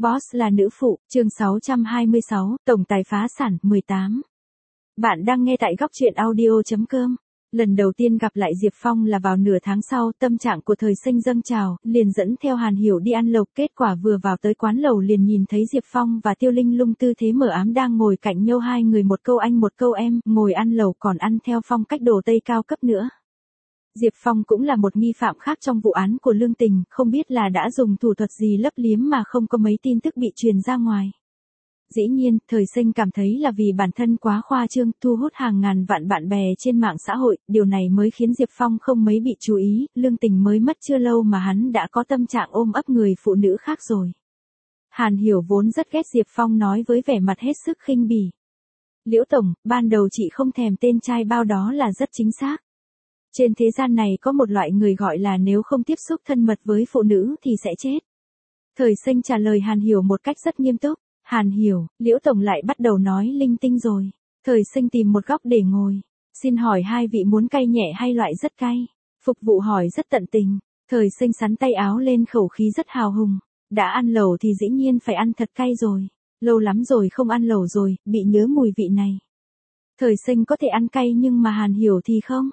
Boss là nữ phụ, chương 626, tổng tài phá sản, 18. Bạn đang nghe tại góc truyện audio.com. Lần đầu tiên gặp lại Diệp Phong là vào nửa tháng sau, tâm trạng của Thời Sinh dâng trào, liền dẫn theo Hàn Hiểu đi ăn lẩu, kết quả vừa vào tới quán lẩu liền nhìn thấy Diệp Phong và Tiêu Linh Lung tư thế mờ ám đang ngồi cạnh nhau, hai người một câu anh một câu em, ngồi ăn lẩu còn ăn theo phong cách đồ Tây cao cấp nữa. Diệp Phong cũng là một nghi phạm khác trong vụ án của Lương Tình, không biết là đã dùng thủ thuật gì lấp liếm mà không có mấy tin tức bị truyền ra ngoài. Dĩ nhiên, Thời Sinh cảm thấy là vì bản thân quá khoa trương, thu hút hàng ngàn vạn bạn bè trên mạng xã hội, điều này mới khiến Diệp Phong không mấy bị chú ý, Lương Tình mới mất chưa lâu mà hắn đã có tâm trạng ôm ấp người phụ nữ khác rồi. Hàn Hiểu vốn rất ghét Diệp Phong nói với vẻ mặt hết sức khinh bỉ. Liễu Tổng, ban đầu chị không thèm tên trai bao đó là rất chính xác. Trên thế gian này có một loại người gọi là nếu không tiếp xúc thân mật với phụ nữ thì sẽ chết. Thời Sinh trả lời Hàn Hiểu một cách rất nghiêm túc. Hàn Hiểu, Liễu Tổng lại bắt đầu nói linh tinh rồi. Thời Sinh tìm một góc để ngồi. Xin hỏi hai vị muốn cay nhẹ hay loại rất cay? Phục vụ hỏi rất tận tình. Thời Sinh xắn tay áo lên, khẩu khí rất hào hùng. Đã ăn lẩu thì dĩ nhiên phải ăn thật cay rồi. Lâu lắm rồi không ăn lẩu rồi, bị nhớ mùi vị này. Thời Sinh có thể ăn cay nhưng mà Hàn Hiểu thì không.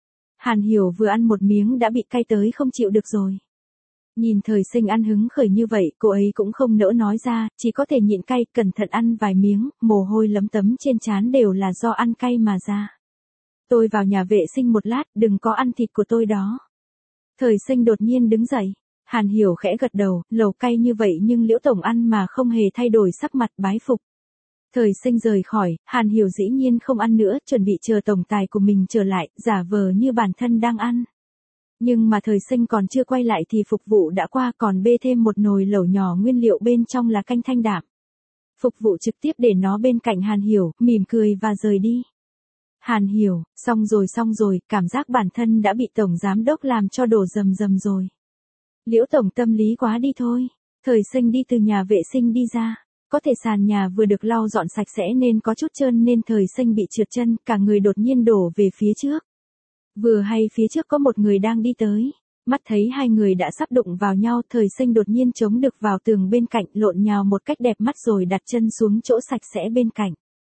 Hàn Hiểu vừa ăn một miếng đã bị cay tới không chịu được rồi. Nhìn Thời Sinh ăn hứng khởi như vậy, cô ấy cũng không nỡ nói ra, chỉ có thể nhịn cay, cẩn thận ăn vài miếng, mồ hôi lấm tấm trên trán đều là do ăn cay mà ra. Tôi vào nhà vệ sinh một lát, đừng có ăn thịt của tôi đó. Thời Sinh đột nhiên đứng dậy. Hàn Hiểu khẽ gật đầu, lẩu cay như vậy nhưng Liễu Tổng ăn mà không hề thay đổi sắc mặt, bái phục. Thời Sinh rời khỏi, Hàn Hiểu dĩ nhiên không ăn nữa, chuẩn bị chờ tổng tài của mình trở lại, giả vờ như bản thân đang ăn. Nhưng mà Thời Sinh còn chưa quay lại thì phục vụ đã qua, còn bê thêm một nồi lẩu nhỏ, nguyên liệu bên trong là canh thanh đạm. Phục vụ trực tiếp để nó bên cạnh Hàn Hiểu, mỉm cười và rời đi. Hàn Hiểu, xong rồi, cảm giác bản thân đã bị tổng giám đốc làm cho đổ rầm rầm rồi. Liễu Tổng tâm lý quá đi thôi. Thời Sinh đi từ nhà vệ sinh đi ra. Có thể sàn nhà vừa được lau dọn sạch sẽ nên có chút trơn nên Thời Sinh bị trượt chân, cả người đột nhiên đổ về phía trước. Vừa hay phía trước có một người đang đi tới. Mắt thấy hai người đã sắp đụng vào nhau, Thời Sinh đột nhiên chống được vào tường bên cạnh, lộn nhào một cách đẹp mắt rồi đặt chân xuống chỗ sạch sẽ bên cạnh.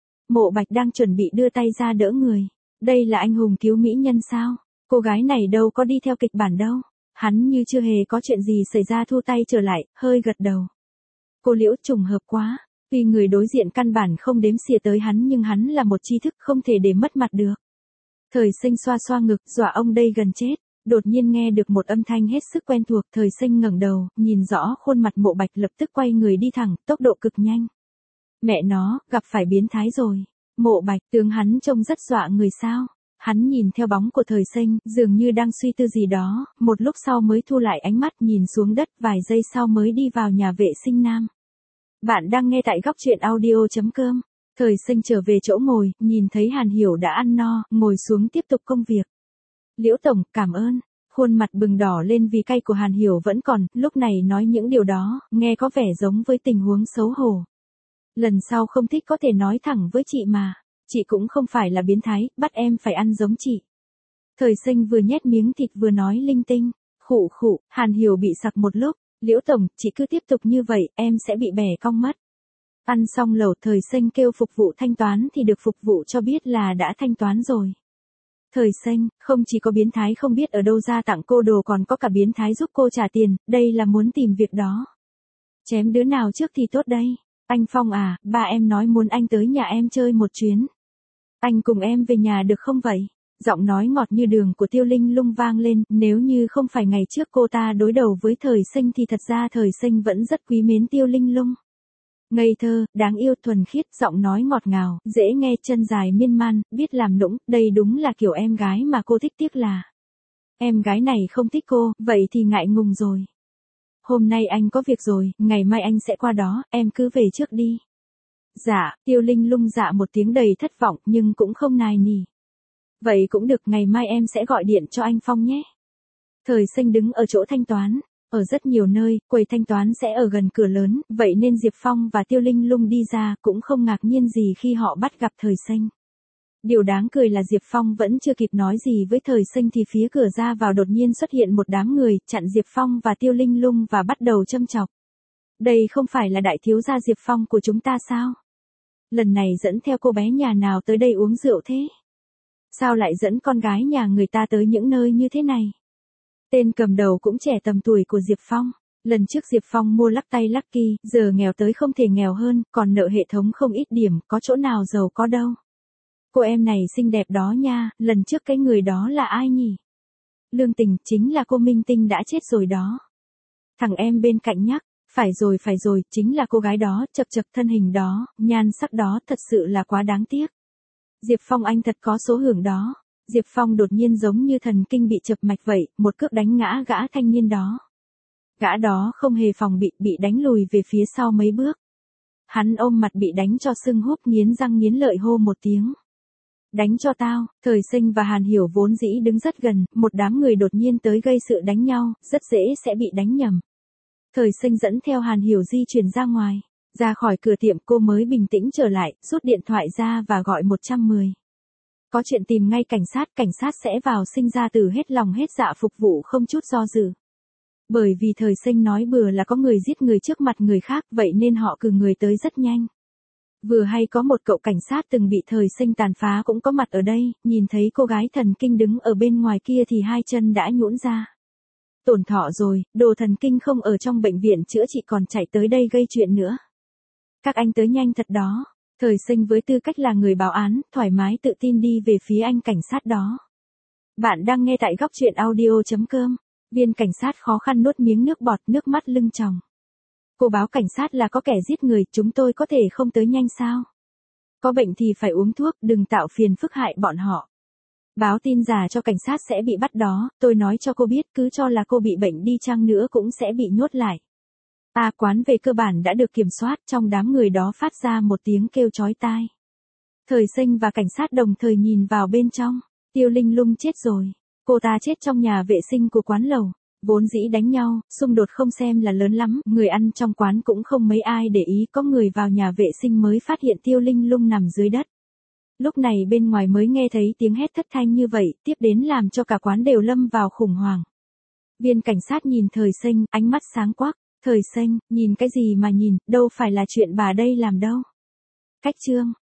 Mộ Bạch đang chuẩn bị đưa tay ra đỡ người. Đây là anh hùng cứu mỹ nhân sao? Cô gái này đâu có đi theo kịch bản đâu. Hắn như chưa hề có chuyện gì xảy ra, thu tay trở lại, hơi gật đầu. Cô Liễu, trùng hợp quá. Tuy người đối diện căn bản không đếm xỉa tới hắn nhưng hắn là một tri thức không thể để mất mặt được. Thời Sinh xoa xoa ngực, dọa ông đây gần chết. Đột nhiên nghe được một âm thanh hết sức quen thuộc, Thời Sinh ngẩng đầu, nhìn rõ khuôn mặt Mộ Bạch, lập tức quay người đi thẳng, tốc độ cực nhanh. Mẹ nó, gặp phải biến thái rồi. Mộ Bạch, tướng hắn trông rất dọa người sao? Hắn nhìn theo bóng của Thời Sinh, dường như đang suy tư gì đó, một lúc sau mới thu lại ánh mắt, nhìn xuống đất, vài giây sau mới đi vào nhà vệ sinh nam. Bạn đang nghe tại góc truyện audio.com. Thời Sinh trở về chỗ ngồi, nhìn thấy Hàn Hiểu đã ăn no, ngồi xuống tiếp tục công việc. Liễu Tổng, cảm ơn. Khuôn mặt bừng đỏ lên vì cay của Hàn Hiểu vẫn còn, lúc này nói những điều đó, nghe có vẻ giống với tình huống xấu hổ. Lần sau không thích có thể nói thẳng với chị mà. Chị cũng không phải là biến thái, bắt em phải ăn giống chị. Thời Sinh vừa nhét miếng thịt vừa nói linh tinh. Khụ khụ, Hàn Hiểu bị sặc một lúc. Liễu Tổng, chị cứ tiếp tục như vậy, em sẽ bị bẻ cong mất. Ăn xong lẩu, Thời Sinh kêu phục vụ thanh toán thì được phục vụ cho biết là đã thanh toán rồi. Thời Sinh, không chỉ có biến thái không biết ở đâu ra tặng cô đồ, còn có cả biến thái giúp cô trả tiền, đây là muốn tìm việc đó. Chém đứa nào trước thì tốt đây? Anh Phong à, ba em nói muốn anh tới nhà em chơi một chuyến. Anh cùng em về nhà được không vậy? Giọng nói ngọt như đường của Tiêu Linh Lung vang lên, nếu như không phải ngày trước cô ta đối đầu với Thời Sinh thì thật ra Thời Sinh vẫn rất quý mến Tiêu Linh Lung. Ngây thơ, đáng yêu, thuần khiết, giọng nói ngọt ngào, dễ nghe, chân dài miên man, biết làm nũng, đây đúng là kiểu em gái mà cô thích, tiếc là em gái này không thích cô, vậy thì ngại ngùng rồi. Hôm nay anh có việc rồi, ngày mai anh sẽ qua đó, em cứ về trước đi. Dạ, Tiêu Linh Lung dạ một tiếng đầy thất vọng nhưng cũng không nài nỉ. Vậy cũng được, ngày mai em sẽ gọi điện cho anh Phong nhé. Thời Sinh đứng ở chỗ thanh toán. Ở rất nhiều nơi, quầy thanh toán sẽ ở gần cửa lớn, vậy nên Diệp Phong và Tiêu Linh Lung đi ra cũng không ngạc nhiên gì khi họ bắt gặp Thời Sinh. Điều đáng cười là Diệp Phong vẫn chưa kịp nói gì với Thời Sinh thì phía cửa ra vào đột nhiên xuất hiện một đám người, chặn Diệp Phong và Tiêu Linh Lung và bắt đầu châm chọc. Đây không phải là đại thiếu gia Diệp Phong của chúng ta sao? Lần này dẫn theo cô bé nhà nào tới đây uống rượu thế? Sao lại dẫn con gái nhà người ta tới những nơi như thế này? Tên cầm đầu cũng trẻ tầm tuổi của Diệp Phong. Lần trước Diệp Phong mua lắc tay Lucky, giờ nghèo tới không thể nghèo hơn, còn nợ hệ thống không ít điểm, có chỗ nào giàu có đâu. Cô em này xinh đẹp đó nha, lần trước cái người đó là ai nhỉ? Lương Tình, chính là cô Minh Tinh đã chết rồi đó. Thằng em bên cạnh nhắc, phải rồi, chính là cô gái đó, chật thân hình đó, nhan sắc đó, thật sự là quá đáng tiếc. Diệp Phong anh thật có số hưởng đó. Diệp Phong đột nhiên giống như thần kinh bị chập mạch vậy, một cước đánh ngã gã thanh niên đó. Gã đó không hề phòng bị đánh lùi về phía sau mấy bước. Hắn ôm mặt bị đánh cho sưng húp, nghiến răng nghiến lợi hô một tiếng. Đánh cho tao. Thời Sinh và Hàn Hiểu vốn dĩ đứng rất gần, một đám người đột nhiên tới gây sự đánh nhau, rất dễ sẽ bị đánh nhầm. Thời Sinh dẫn theo Hàn Hiểu di chuyển ra ngoài. Ra khỏi cửa tiệm cô mới bình tĩnh trở lại, rút điện thoại ra và gọi 110. Có chuyện tìm ngay cảnh sát sẽ vào. Sinh ra từ hết lòng hết dạ phục vụ không chút do dự. Bởi vì Thời Sinh nói bừa là có người giết người trước mặt người khác, vậy nên họ cử người tới rất nhanh. Vừa hay có một cậu cảnh sát từng bị Thời Sinh tàn phá cũng có mặt ở đây, nhìn thấy cô gái thần kinh đứng ở bên ngoài kia thì hai chân đã nhũn ra. Tổn thọ rồi, đồ thần kinh không ở trong bệnh viện chữa trị còn chạy tới đây gây chuyện nữa. Các anh tới nhanh thật đó. Thời Sinh với tư cách là người báo án, thoải mái tự tin đi về phía anh cảnh sát đó. Bạn đang nghe tại góc truyện audio.com. Viên cảnh sát khó khăn nuốt miếng nước bọt, nước mắt lưng tròng. Cô báo cảnh sát là có kẻ giết người, chúng tôi có thể không tới nhanh sao? Có bệnh thì phải uống thuốc, đừng tạo phiền phức hại bọn họ. Báo tin giả cho cảnh sát sẽ bị bắt đó, tôi nói cho cô biết, cứ cho là cô bị bệnh đi chăng nữa cũng sẽ bị nhốt lại. Quán về cơ bản đã được kiểm soát, trong đám người đó phát ra một tiếng kêu chói tai. Thời Sinh và cảnh sát đồng thời nhìn vào bên trong. Tiêu Linh Lung chết rồi. Cô ta chết trong nhà vệ sinh của quán lẩu. Vốn dĩ đánh nhau, xung đột không xem là lớn lắm, người ăn trong quán cũng không mấy ai để ý, có người vào nhà vệ sinh mới phát hiện Tiêu Linh Lung nằm dưới đất. Lúc này bên ngoài mới nghe thấy tiếng hét thất thanh như vậy, tiếp đến làm cho cả quán đều lâm vào khủng hoảng. Viên cảnh sát nhìn Thời Sinh, ánh mắt sáng quắc. Thời Sinh, nhìn cái gì mà nhìn, đâu phải là chuyện bà đây làm đâu. Cách chương.